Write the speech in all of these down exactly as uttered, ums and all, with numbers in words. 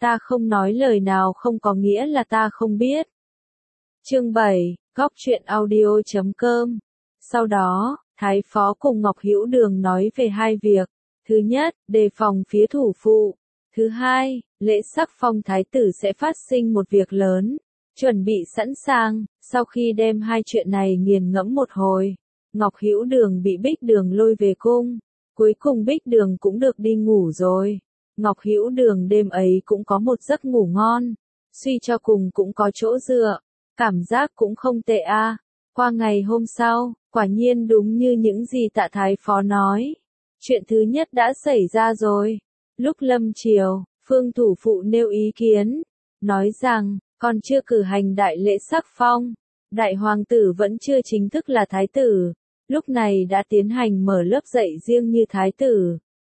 Ta không nói lời nào không có nghĩa là ta không biết. Chương bảy, góc truyện audio chấm com. Sau đó, Thái Phó cùng Ngọc Hữu Đường nói về hai việc. Thứ nhất, đề phòng phía thủ phụ. Thứ hai, lễ sắc phong thái tử sẽ phát sinh một việc lớn. Chuẩn bị sẵn sàng, sau khi đem hai chuyện này nghiền ngẫm một hồi, Ngọc Hữu Đường bị Bích Đường lôi về cung. Cuối cùng Bích Đường cũng được đi ngủ rồi. Ngọc Hữu Đường đêm ấy cũng có một giấc ngủ ngon. Suy cho cùng cũng có chỗ dựa. Cảm giác cũng không tệ a. À. Qua ngày hôm sau, quả nhiên đúng như những gì Tạ Thái Phó nói. Chuyện thứ nhất đã xảy ra rồi. Lúc lâm chiều, Phương thủ phụ nêu ý kiến, nói rằng, còn chưa cử hành đại lễ sắc phong, đại hoàng tử vẫn chưa chính thức là thái tử, lúc này đã tiến hành mở lớp dạy riêng như thái tử.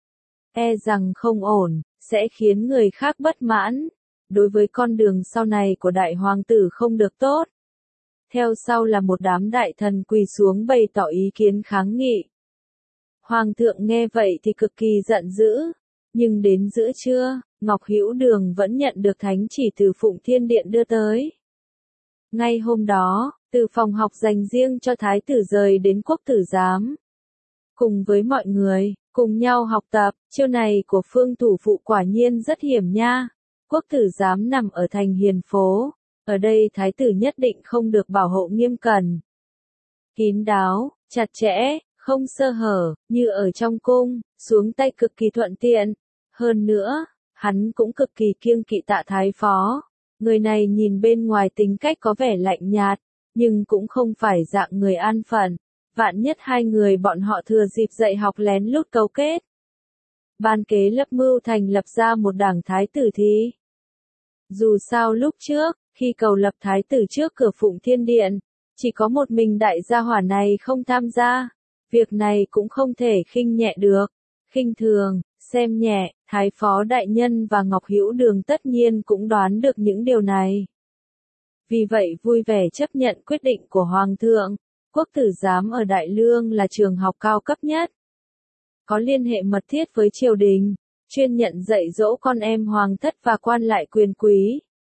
E rằng không ổn, sẽ khiến người khác bất mãn, đối với con đường sau này của đại hoàng tử không được tốt. Theo sau là một đám đại thần quỳ xuống bày tỏ ý kiến kháng nghị. Hoàng thượng nghe vậy thì cực kỳ giận dữ, nhưng đến giữa trưa, Ngọc Hữu Đường vẫn nhận được thánh chỉ từ Phụng Thiên Điện đưa tới. Ngay hôm đó, từ phòng học dành riêng cho thái tử rời đến quốc tử giám. Cùng với mọi người, cùng nhau học tập, chiêu này của Phương thủ phụ quả nhiên rất hiểm nha. Quốc tử giám nằm ở thành Hiền Phố, ở đây thái tử nhất định không được bảo hộ nghiêm cẩn. Kín đáo, chặt chẽ, không sơ hở, như ở trong cung, xuống tay cực kỳ thuận tiện. Hơn nữa, hắn cũng cực kỳ kiêng kỵ Tạ Thái Phó. Người này nhìn bên ngoài tính cách có vẻ lạnh nhạt, nhưng cũng không phải dạng người an phận. Vạn nhất hai người bọn họ thừa dịp dạy học lén lút cấu kết. Ban kế lập mưu thành lập ra một đảng thái tử thì. Dù sao lúc trước, khi cầu lập thái tử trước cửa Phụng Thiên Điện, chỉ có một mình đại gia hỏa này không tham gia. Việc này cũng không thể khinh nhẹ được. Khinh thường, xem nhẹ, Thái Phó Đại Nhân và Ngọc Hữu Đường tất nhiên cũng đoán được những điều này. Vì vậy vui vẻ chấp nhận quyết định của Hoàng thượng. Quốc tử giám ở Đại Lương là trường học cao cấp nhất. Có liên hệ mật thiết với triều đình, chuyên nhận dạy dỗ con em hoàng thất và quan lại quyền quý.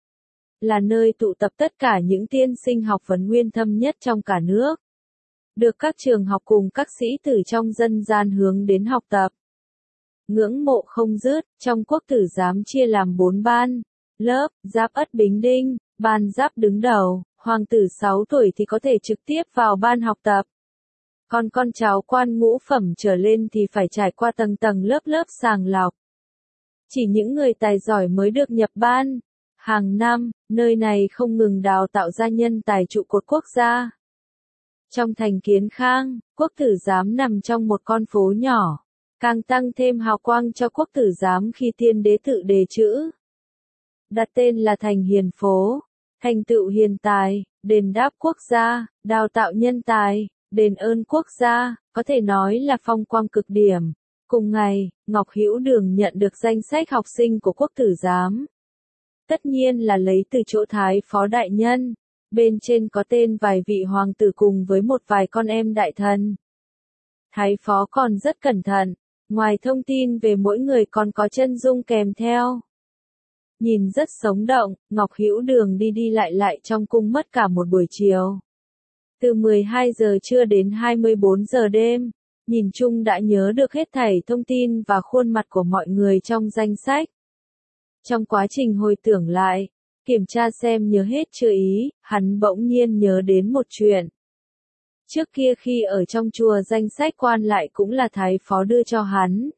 Là nơi tụ tập tất cả những tiên sinh học vấn nguyên thâm nhất trong cả nước. Được các trường học cùng các sĩ tử trong dân gian hướng đến học tập. Ngưỡng mộ không dứt, trong quốc tử giám chia làm bốn ban, lớp, Giáp Ất Bính Đinh, ban Giáp đứng đầu, hoàng tử sáu tuổi thì có thể trực tiếp vào ban học tập. Còn con cháu quan ngũ phẩm trở lên thì phải trải qua tầng tầng lớp lớp sàng lọc. Chỉ những người tài giỏi mới được nhập ban. Hàng năm, nơi này không ngừng đào tạo ra nhân tài trụ cột quốc gia. Trong thành Kiến Khang, quốc tử giám nằm trong một con phố nhỏ, càng tăng thêm hào quang cho quốc tử giám khi tiên đế tự đề chữ. Đặt tên là thành Hiền Phố, thành tựu hiền tài, đền đáp quốc gia, đào tạo nhân tài, đền ơn quốc gia, có thể nói là phong quang cực điểm. Cùng ngày, Ngọc Hữu Đường nhận được danh sách học sinh của quốc tử giám. Tất nhiên là lấy từ chỗ Thái Phó Đại Nhân. Bên trên có tên vài vị hoàng tử cùng với một vài con em đại thần. Thái Phó còn rất cẩn thận, ngoài thông tin về mỗi người còn có chân dung kèm theo. Nhìn rất sống động, Ngọc Hữu Đường đi đi lại lại trong cung mất cả một buổi chiều. Từ mười hai giờ trưa đến hai mươi bốn giờ đêm, nhìn chung đã nhớ được hết thảy thông tin và khuôn mặt của mọi người trong danh sách. Trong quá trình hồi tưởng lại, kiểm tra xem nhớ hết chưa ý, hắn bỗng nhiên nhớ đến một chuyện. Trước kia khi ở trong chùa danh sách quan lại cũng là Thái Phó đưa cho hắn.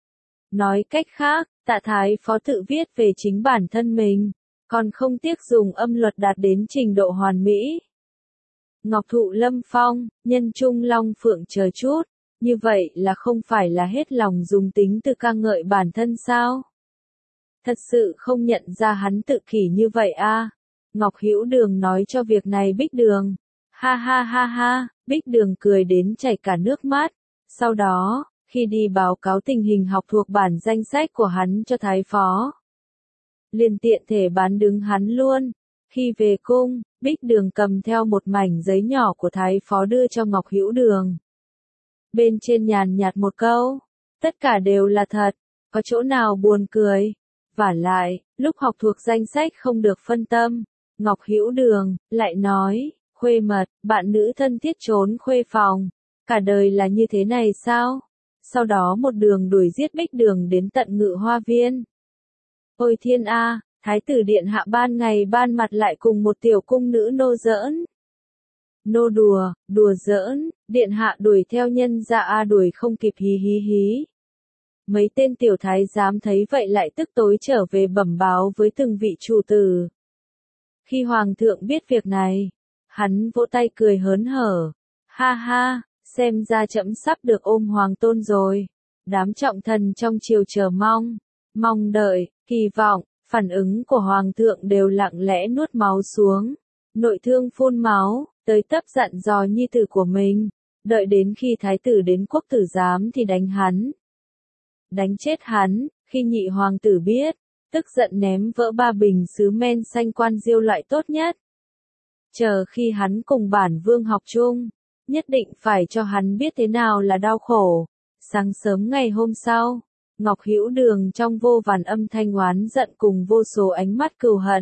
Nói cách khác, Tạ Thái Phó tự viết về chính bản thân mình, còn không tiếc dùng âm luật đạt đến trình độ hoàn mỹ. Ngọc Thụ Lâm Phong, nhân trung long phượng chờ chút, như vậy là không phải là hết lòng dùng tính từ ca ngợi bản thân sao? Thật sự không nhận ra hắn tự kỷ như vậy a. À? Ngọc Hữu Đường nói cho việc này Bích Đường. Ha ha ha ha, Bích Đường cười đến chảy cả nước mắt. Sau đó, khi đi báo cáo tình hình học thuộc bản danh sách của hắn cho Thái Phó, liền tiện thể bán đứng hắn luôn. Khi về cung, Bích Đường cầm theo một mảnh giấy nhỏ của Thái Phó đưa cho Ngọc Hữu Đường. Bên trên nhàn nhạt một câu, tất cả đều là thật, có chỗ nào buồn cười. Vả lại, lúc học thuộc danh sách không được phân tâm. Ngọc Hữu Đường lại nói, khuê mật, bạn nữ thân thiết trốn khuê phòng, cả đời là như thế này sao? Sau đó một đường đuổi giết Bích Đường đến tận Ngự Hoa Viên. Ôi thiên a, thái tử điện hạ ban ngày ban mặt lại cùng một tiểu cung nữ nô giỡn. Nô đùa, đùa giỡn, điện hạ đuổi theo nhân ra a đuổi không kịp hí hí hí. Mấy tên tiểu thái giám thấy vậy lại tức tối trở về bẩm báo với từng vị chủ tử. Khi hoàng thượng biết việc này, hắn vỗ tay cười hớn hở. Ha ha, xem ra trẫm sắp được ôm hoàng tôn rồi. Đám trọng thần trong triều chờ mong, mong đợi, kỳ vọng, phản ứng của hoàng thượng đều lặng lẽ nuốt máu xuống. Nội thương phun máu, tới tấp dặn dò nhi tử của mình, đợi đến khi thái tử đến quốc tử giám thì đánh hắn. Đánh chết hắn, khi nhị hoàng tử biết, tức giận ném vỡ ba bình sứ men xanh quan diêu loại tốt nhất. Chờ khi hắn cùng bản vương học chung, nhất định phải cho hắn biết thế nào là đau khổ. Sáng sớm ngày hôm sau, Ngọc Hữu Đường trong vô vàn âm thanh oán giận cùng vô số ánh mắt cừu hận.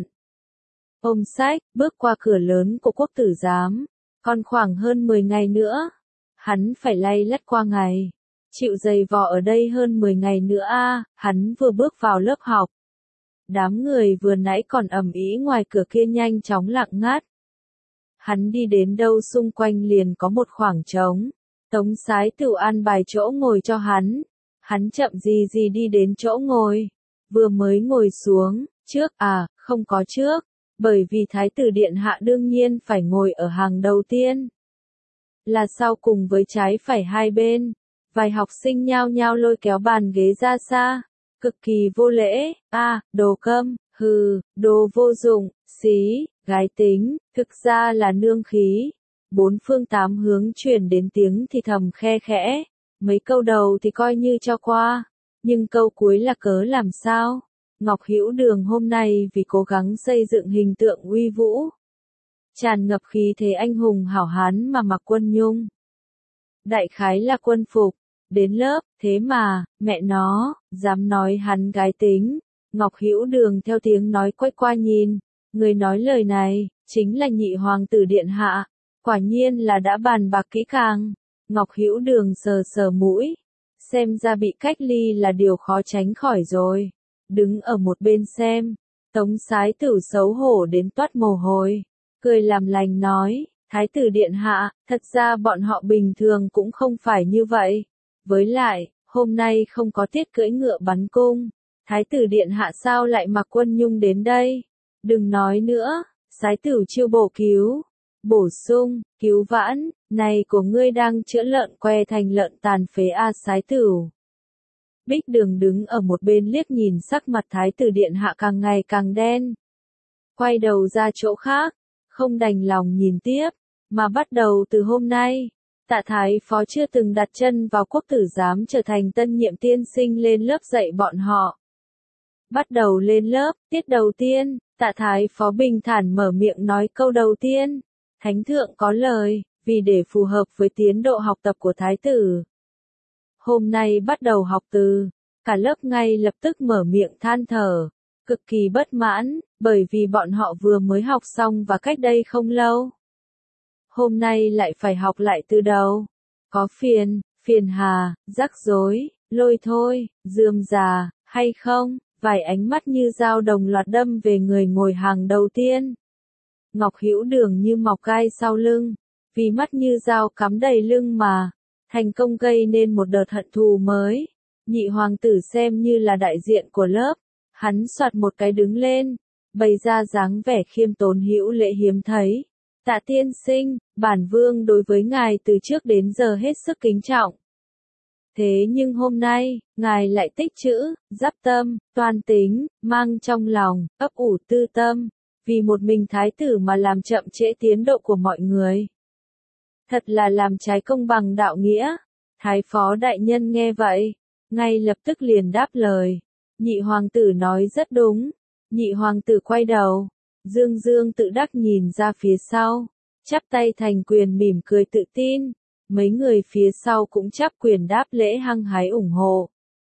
Ôm sách, bước qua cửa lớn của quốc tử giám, còn khoảng hơn mười ngày nữa, hắn phải lay lắt qua ngày. Chịu dày vò ở đây hơn mười ngày nữa a, hắn vừa bước vào lớp học. Đám người vừa nãy còn ầm ĩ ngoài cửa kia nhanh chóng lặng ngắt. Hắn đi đến đâu xung quanh liền có một khoảng trống. Tống Sái Tửu an bài chỗ ngồi cho hắn. Hắn chậm gì gì đi đến chỗ ngồi. Vừa mới ngồi xuống, trước à, không có trước. Bởi vì Thái tử Điện Hạ đương nhiên phải ngồi ở hàng đầu tiên. Là sau cùng với trái phải hai bên. Vài học sinh nhao nhao lôi kéo bàn ghế ra xa. Cực kỳ vô lễ, a à, đồ câm, hừ, đồ vô dụng, xí, gái tính, thực ra là nương khí. Bốn phương tám hướng truyền đến tiếng thì thầm khe khẽ. Mấy câu đầu thì coi như cho qua. Nhưng câu cuối là cớ làm sao? Ngọc Hữu Đường hôm nay vì cố gắng xây dựng hình tượng uy vũ. Tràn ngập khí thế anh hùng hảo hán mà mặc quân nhung. Đại khái là quân phục. Đến lớp, thế mà, mẹ nó, dám nói hắn gái tính. Ngọc Hữu Đường theo tiếng nói quay qua nhìn. Người nói lời này, chính là nhị hoàng tử điện hạ. Quả nhiên là đã bàn bạc kỹ càng. Ngọc Hữu Đường sờ sờ mũi. Xem ra bị cách ly là điều khó tránh khỏi rồi. Đứng ở một bên xem. Tống Sái Tửu xấu hổ đến toát mồ hôi. Cười làm lành nói, Thái tử điện hạ, thật ra bọn họ bình thường cũng không phải như vậy. Với lại, hôm nay không có tiết cưỡi ngựa bắn cung. Thái tử điện hạ sao lại mặc quân nhung đến đây? Đừng nói nữa, Sái Tửu chiêu bổ cứu. Bổ sung, cứu vãn, này của ngươi đang chữa lợn que thành lợn tàn phế a Sái Tửu. Bích Đường đứng ở một bên liếc nhìn sắc mặt Thái tử điện hạ càng ngày càng đen. Quay đầu ra chỗ khác, không đành lòng nhìn tiếp, mà bắt đầu từ hôm nay. Tạ Thái Phó chưa từng đặt chân vào quốc tử giám trở thành tân nhiệm tiên sinh lên lớp dạy bọn họ. Bắt đầu lên lớp, tiết đầu tiên, Tạ Thái Phó bình thản mở miệng nói câu đầu tiên. Thánh thượng có lời, vì để phù hợp với tiến độ học tập của Thái tử. Hôm nay bắt đầu học từ, cả lớp ngay lập tức mở miệng than thở, cực kỳ bất mãn, bởi vì bọn họ vừa mới học xong và cách đây không lâu. Hôm nay lại phải học lại từ đầu. Có phiền, phiền hà, rắc rối, lôi thôi, rườm rà, hay không? Vài ánh mắt như dao đồng loạt đâm về người ngồi hàng đầu tiên. Ngọc Hữu Đường như mọc gai sau lưng, vì mắt như dao cắm đầy lưng mà, thành công gây nên một đợt hận thù mới. Nhị hoàng tử xem như là đại diện của lớp, hắn soạt một cái đứng lên, bày ra dáng vẻ khiêm tốn hữu lễ hiếm thấy. Tạ tiên sinh, bản vương đối với ngài từ trước đến giờ hết sức kính trọng. Thế nhưng hôm nay, ngài lại tích trữ, giáp tâm, toan tính, mang trong lòng, ấp ủ tư tâm, vì một mình thái tử mà làm chậm trễ tiến độ của mọi người. Thật là làm trái công bằng đạo nghĩa. Thái phó đại nhân nghe vậy, ngay lập tức liền đáp lời. Nhị hoàng tử nói rất đúng. Nhị hoàng tử quay đầu, dương dương tự đắc nhìn ra phía sau, chắp tay thành quyền mỉm cười tự tin. Mấy người phía sau cũng chắp quyền đáp lễ hăng hái ủng hộ.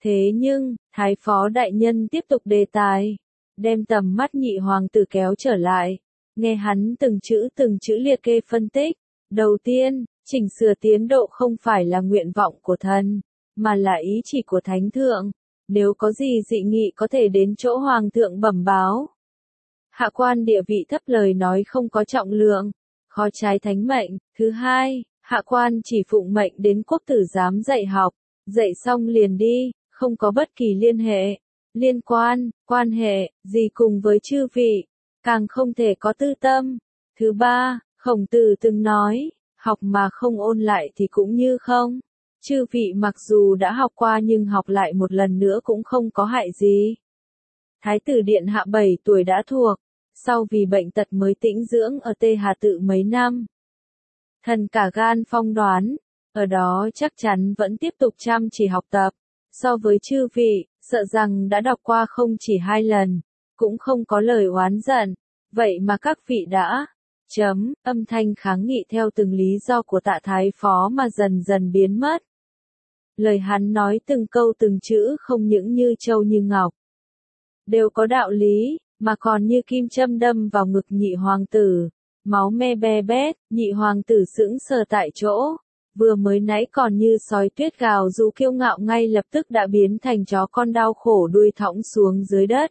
Thế nhưng, Thái phó đại nhân tiếp tục đề tài, đem tầm mắt nhị hoàng tử kéo trở lại, nghe hắn từng chữ từng chữ liệt kê phân tích. Đầu tiên, chỉnh sửa tiến độ không phải là nguyện vọng của thần, mà là ý chỉ của thánh thượng. Nếu có gì dị nghị có thể đến chỗ hoàng thượng bẩm báo. Hạ quan địa vị thấp lời nói không có trọng lượng, khó trái thánh mệnh. Thứ hai, hạ quan chỉ phụng mệnh đến quốc tử giám dạy học, dạy xong liền đi, không có bất kỳ liên hệ, liên quan, quan hệ, gì cùng với chư vị, càng không thể có tư tâm. Thứ ba, Khổng Tử từng nói, học mà không ôn lại thì cũng như không. Chư vị mặc dù đã học qua nhưng học lại một lần nữa cũng không có hại gì. Thái tử điện hạ bảy tuổi đã thuộc, sau vì bệnh tật mới tĩnh dưỡng ở Tê Hà Tự mấy năm. Thần cả gan phong đoán, ở đó chắc chắn vẫn tiếp tục chăm chỉ học tập. So với chư vị, sợ rằng đã đọc qua không chỉ hai lần, cũng không có lời oán giận. Vậy mà các vị đã... Chấm, âm thanh kháng nghị theo từng lý do của Tạ Thái phó mà dần dần biến mất. Lời hắn nói từng câu từng chữ không những như châu như ngọc, đều có đạo lý, mà còn như kim châm đâm vào ngực nhị hoàng tử. Máu me be bét, nhị hoàng tử sững sờ tại chỗ. Vừa mới nãy còn như sói tuyết gào rú kiêu ngạo ngay lập tức đã biến thành chó con đau khổ đuôi thõng xuống dưới đất.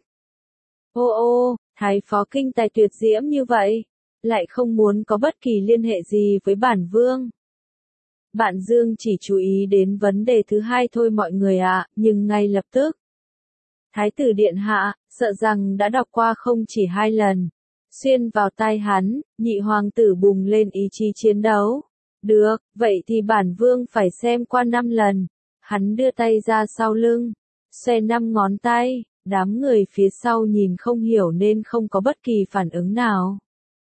Ô ô, Thái phó kinh tài tuyệt diễm như vậy, lại không muốn có bất kỳ liên hệ gì với bản vương. Bạn Dương chỉ chú ý đến vấn đề thứ hai thôi mọi người ạ, nhưng ngay lập tức. Thái tử điện hạ, sợ rằng đã đọc qua không chỉ hai lần. Xuyên vào tai hắn, nhị hoàng tử bùng lên ý chí chiến đấu. Được, vậy thì bản vương phải xem qua năm lần. Hắn đưa tay ra sau lưng, xoe năm ngón tay, đám người phía sau nhìn không hiểu nên không có bất kỳ phản ứng nào.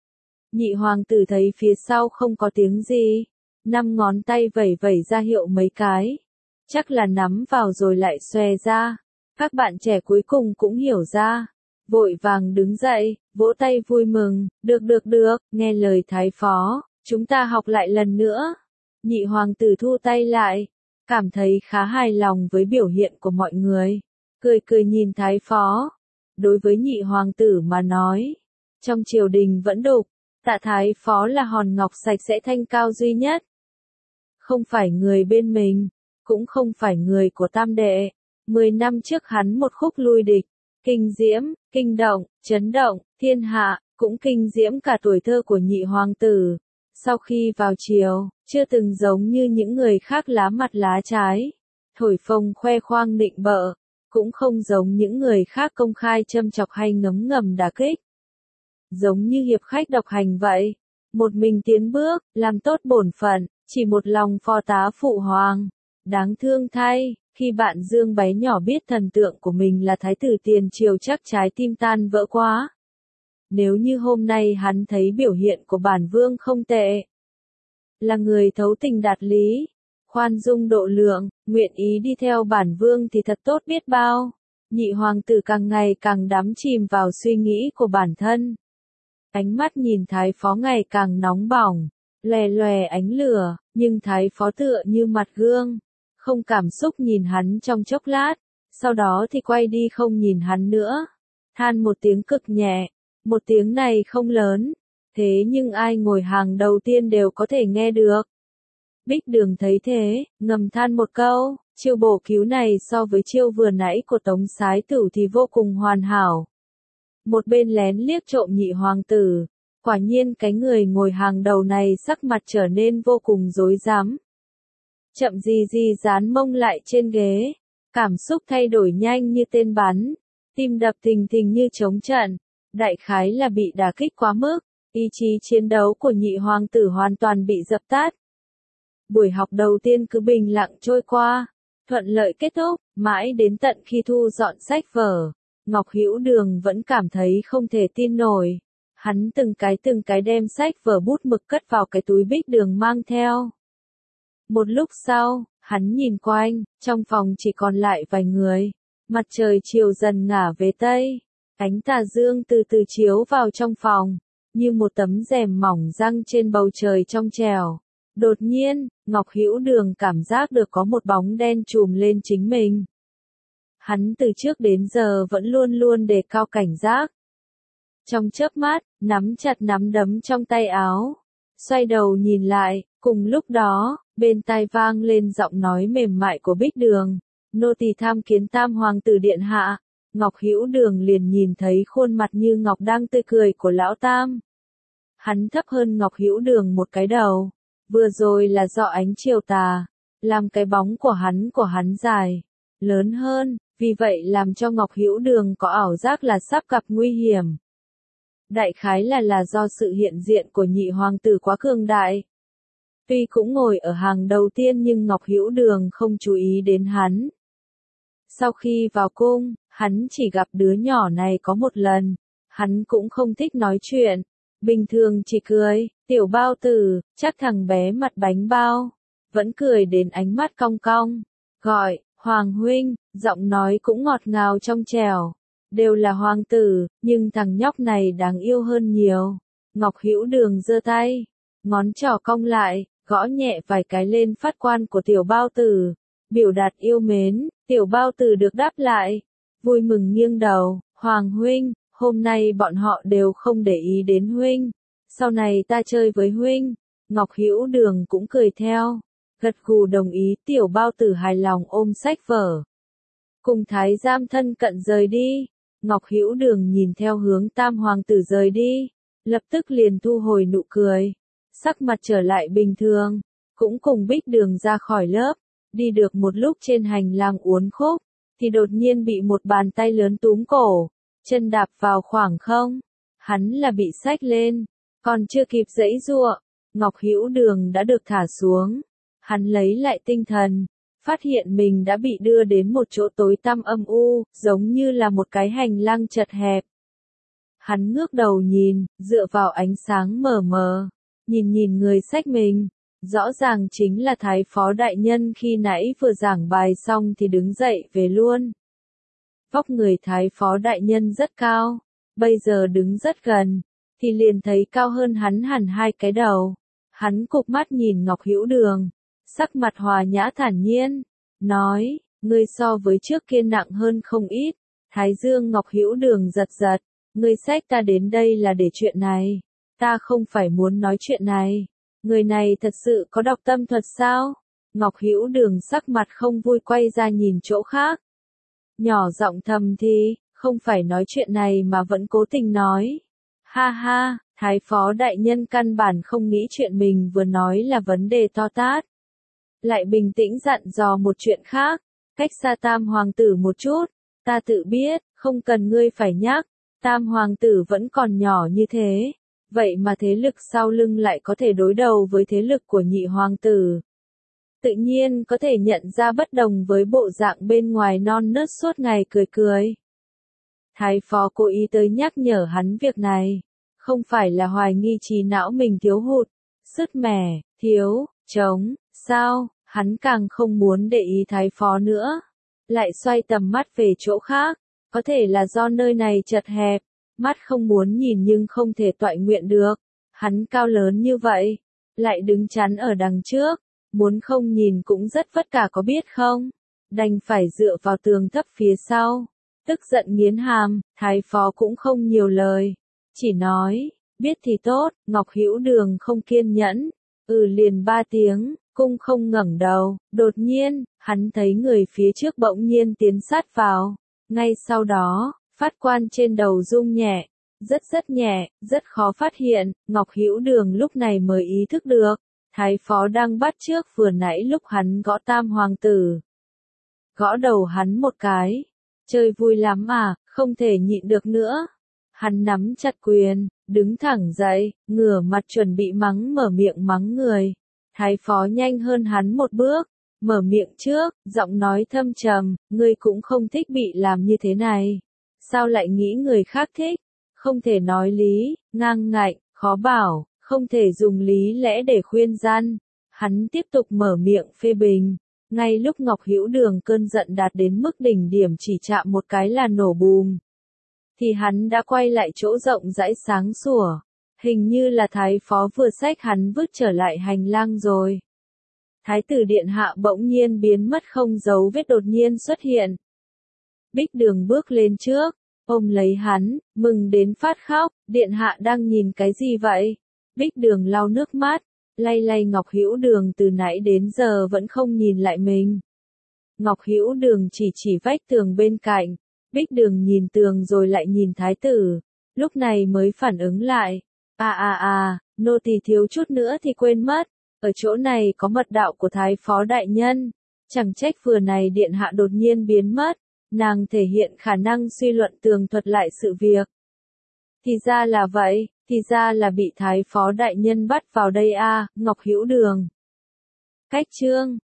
Nhị hoàng tử thấy phía sau không có tiếng gì, năm ngón tay vẩy vẩy ra hiệu mấy cái. Chắc là nắm vào rồi lại xòe ra. Các bạn trẻ cuối cùng cũng hiểu ra. Vội vàng đứng dậy, vỗ tay vui mừng, được được được, nghe lời thái phó, chúng ta học lại lần nữa. Nhị hoàng tử thu tay lại, cảm thấy khá hài lòng với biểu hiện của mọi người. Cười cười nhìn thái phó. Đối với nhị hoàng tử mà nói, trong triều đình vẫn đục, Tạ Thái phó là hòn ngọc sạch sẽ thanh cao duy nhất. Không phải người bên mình, cũng không phải người của tam đệ. Mười năm trước hắn một khúc lui địch, kinh diễm, kinh động, chấn động, thiên hạ, cũng kinh diễm cả tuổi thơ của nhị hoàng tử. Sau khi vào triều, chưa từng giống như những người khác lá mặt lá trái, thổi phồng khoe khoang nịnh bợ, cũng không giống những người khác công khai châm chọc hay ngấm ngầm đả kích. Giống như hiệp khách độc hành vậy, một mình tiến bước, làm tốt bổn phận, chỉ một lòng phò tá phụ hoàng. Đáng thương thay, khi bạn Dương bé nhỏ biết thần tượng của mình là thái tử tiền triều chắc trái tim tan vỡ quá. Nếu như hôm nay hắn thấy biểu hiện của bản vương không tệ, là người thấu tình đạt lý, khoan dung độ lượng, nguyện ý đi theo bản vương thì thật tốt biết bao. Nhị hoàng tử càng ngày càng đắm chìm vào suy nghĩ của bản thân. Ánh mắt nhìn thái phó ngày càng nóng bỏng, lè lòe ánh lửa, nhưng thái phó tựa như mặt gương, không cảm xúc nhìn hắn trong chốc lát, sau đó thì quay đi không nhìn hắn nữa. Than một tiếng cực nhẹ, một tiếng này không lớn, thế nhưng ai ngồi hàng đầu tiên đều có thể nghe được. Bích Đường thấy thế, ngầm than một câu, chiêu bổ cứu này so với chiêu vừa nãy của Tống Sái Tử thì vô cùng hoàn hảo. Một bên lén liếc trộm nhị hoàng tử, quả nhiên cái người ngồi hàng đầu này sắc mặt trở nên vô cùng rối rắm. Chậm gì gì dán mông lại trên ghế, cảm xúc thay đổi nhanh như tên bắn, tim đập thình thình như trống trận, đại khái là bị đả kích quá mức, ý chí chiến đấu của nhị hoàng tử hoàn toàn bị dập tắt. Buổi học đầu tiên cứ bình lặng trôi qua, thuận lợi kết thúc, mãi đến tận khi thu dọn sách vở, Ngọc Hữu Đường vẫn cảm thấy không thể tin nổi. Hắn từng cái từng cái đem sách vở bút mực cất vào cái túi Bích Đường mang theo. Một lúc sau, hắn nhìn quanh, trong phòng chỉ còn lại vài người. Mặt trời chiều dần ngả về tây, ánh tà dương từ từ chiếu vào trong phòng, như một tấm rèm mỏng răng trên bầu trời trong trẻo. Đột nhiên, Ngọc Hữu Đường cảm giác được có một bóng đen trùm lên chính mình. Hắn từ trước đến giờ vẫn luôn luôn đề cao cảnh giác. Trong chớp mắt, nắm chặt nắm đấm trong tay áo. Xoay đầu nhìn lại, cùng lúc đó, bên tai vang lên giọng nói mềm mại của Bích Đường. Nô tỳ tham kiến Tam Hoàng tử điện hạ. Ngọc Hữu Đường liền nhìn thấy khuôn mặt như ngọc đang tươi cười của lão Tam. Hắn thấp hơn Ngọc Hữu Đường một cái đầu. Vừa rồi là do ánh chiều tà, làm cái bóng của hắn của hắn dài, lớn hơn, vì vậy làm cho Ngọc Hữu Đường có ảo giác là sắp gặp nguy hiểm. Đại khái là là do sự hiện diện của nhị hoàng tử quá cường đại. Tuy cũng ngồi ở hàng đầu tiên nhưng Ngọc Hữu Đường không chú ý đến hắn. Sau khi vào cung, hắn chỉ gặp đứa nhỏ này có một lần. Hắn cũng không thích nói chuyện. Bình thường chỉ cười, tiểu bao tử, chắc thằng bé mặt bánh bao. Vẫn cười đến ánh mắt cong cong. Gọi, Hoàng huynh, giọng nói cũng ngọt ngào trong trẻo. Đều là hoàng tử, nhưng thằng nhóc này đáng yêu hơn nhiều. Ngọc Hữu Đường giơ tay, ngón trỏ cong lại, gõ nhẹ vài cái lên phát quan của tiểu bao tử. Biểu đạt yêu mến, tiểu bao tử được đáp lại. Vui mừng nghiêng đầu, Hoàng huynh, hôm nay bọn họ đều không để ý đến huynh. Sau này ta chơi với huynh. Ngọc Hữu Đường cũng cười theo. Gật gù đồng ý, tiểu bao tử hài lòng ôm sách vở. Cùng thái giám thân cận rời đi. Ngọc Hữu Đường nhìn theo hướng Tam Hoàng tử rời đi. Lập tức liền thu hồi nụ cười. Sắc mặt trở lại bình thường. Cũng cùng Bích Đường ra khỏi lớp. Đi được một lúc trên hành lang uốn khúc. Thì đột nhiên bị một bàn tay lớn túm cổ. Chân đạp vào khoảng không. Hắn là bị xách lên. Còn chưa kịp giãy giụa, Ngọc Hữu Đường đã được thả xuống. Hắn lấy lại tinh thần. Phát hiện mình đã bị đưa đến một chỗ tối tăm âm u, giống như là một cái hành lang chật hẹp. Hắn ngước đầu nhìn, dựa vào ánh sáng mờ mờ. Nhìn nhìn người xách mình. Rõ ràng chính là Thái Phó Đại Nhân khi nãy vừa giảng bài xong thì đứng dậy về luôn. Vóc người Thái Phó Đại Nhân rất cao. Bây giờ đứng rất gần. Thì liền thấy cao hơn hắn hẳn hai cái đầu. Hắn cụp mắt nhìn Ngọc Hữu Đường. Sắc mặt hòa nhã thản nhiên. Nói, ngươi so với trước kia nặng hơn không ít. Thái dương Ngọc Hữu Đường giật giật. Ngươi xách ta đến đây là để chuyện này. Ta không phải muốn nói chuyện này. Người này thật sự có đọc tâm thuật sao? Ngọc Hữu Đường sắc mặt không vui quay ra nhìn chỗ khác. Nhỏ giọng thầm thì, không phải nói chuyện này mà vẫn cố tình nói. Ha ha, Thái Phó Đại Nhân căn bản không nghĩ chuyện mình vừa nói là vấn đề to tát. Lại bình tĩnh dặn dò một chuyện khác, cách xa Tam Hoàng tử một chút, ta tự biết, không cần ngươi phải nhắc, Tam Hoàng tử vẫn còn nhỏ như thế, vậy mà thế lực sau lưng lại có thể đối đầu với thế lực của nhị hoàng tử. Tự nhiên có thể nhận ra bất đồng với bộ dạng bên ngoài non nớt suốt ngày cười cười. Thái Phó cố ý tới nhắc nhở hắn việc này. Không phải là hoài nghi trí não mình thiếu hụt, sứt mẻ, thiếu, trống, sao, hắn càng không muốn để ý Thái Phó nữa. Lại xoay tầm mắt về chỗ khác, có thể là do nơi này chật hẹp, mắt không muốn nhìn nhưng không thể toại nguyện được. Hắn cao lớn như vậy, lại đứng chắn ở đằng trước, muốn không nhìn cũng rất vất vả có biết không? Đành phải dựa vào tường thấp phía sau. Tức giận nghiến hàm, Thái Phó cũng không nhiều lời. Chỉ nói, biết thì tốt, Ngọc Hữu Đường không kiên nhẫn, ừ liền ba tiếng, cung không ngẩng đầu, đột nhiên, hắn thấy người phía trước bỗng nhiên tiến sát vào, ngay sau đó, phát quan trên đầu rung nhẹ, rất rất nhẹ, rất khó phát hiện, Ngọc Hữu Đường lúc này mới ý thức được, Thái Phó đang bắt chước vừa nãy lúc hắn gõ Tam Hoàng tử. Gõ đầu hắn một cái, chơi vui lắm à, không thể nhịn được nữa. Hắn nắm chặt quyền, đứng thẳng dậy, ngửa mặt chuẩn bị mắng mở miệng mắng người. Thái Phó nhanh hơn hắn một bước, mở miệng trước, giọng nói thâm trầm, ngươi cũng không thích bị làm như thế này. Sao lại nghĩ người khác thích? Không thể nói lý, ngang ngạnh, khó bảo, không thể dùng lý lẽ để khuyên gian. Hắn tiếp tục mở miệng phê bình. Ngay lúc Ngọc Hữu Đường cơn giận đạt đến mức đỉnh điểm chỉ chạm một cái là nổ bùm. Thì hắn đã quay lại chỗ rộng rãi sáng sủa. Hình như là Thái Phó vừa xách hắn vứt trở lại hành lang rồi. Thái tử điện hạ bỗng nhiên biến mất không dấu vết đột nhiên xuất hiện. Bích Đường bước lên trước, ôm lấy hắn, mừng đến phát khóc, điện hạ đang nhìn cái gì vậy? Bích Đường lau nước mắt, lay lay Ngọc Hữu Đường từ nãy đến giờ vẫn không nhìn lại mình. Ngọc Hữu Đường chỉ chỉ vách tường bên cạnh, Bích Đường nhìn tường rồi lại nhìn thái tử, lúc này mới phản ứng lại. À à à, nô tỳ thiếu chút nữa thì quên mất, ở chỗ này có mật đạo của thái phó đại nhân, chẳng trách vừa này điện hạ đột nhiên biến mất, nàng thể hiện khả năng suy luận tường thuật lại sự việc. Thì ra là vậy, thì ra là bị thái phó đại nhân bắt vào đây a, à, Ngọc Hữu Đường. Cách chương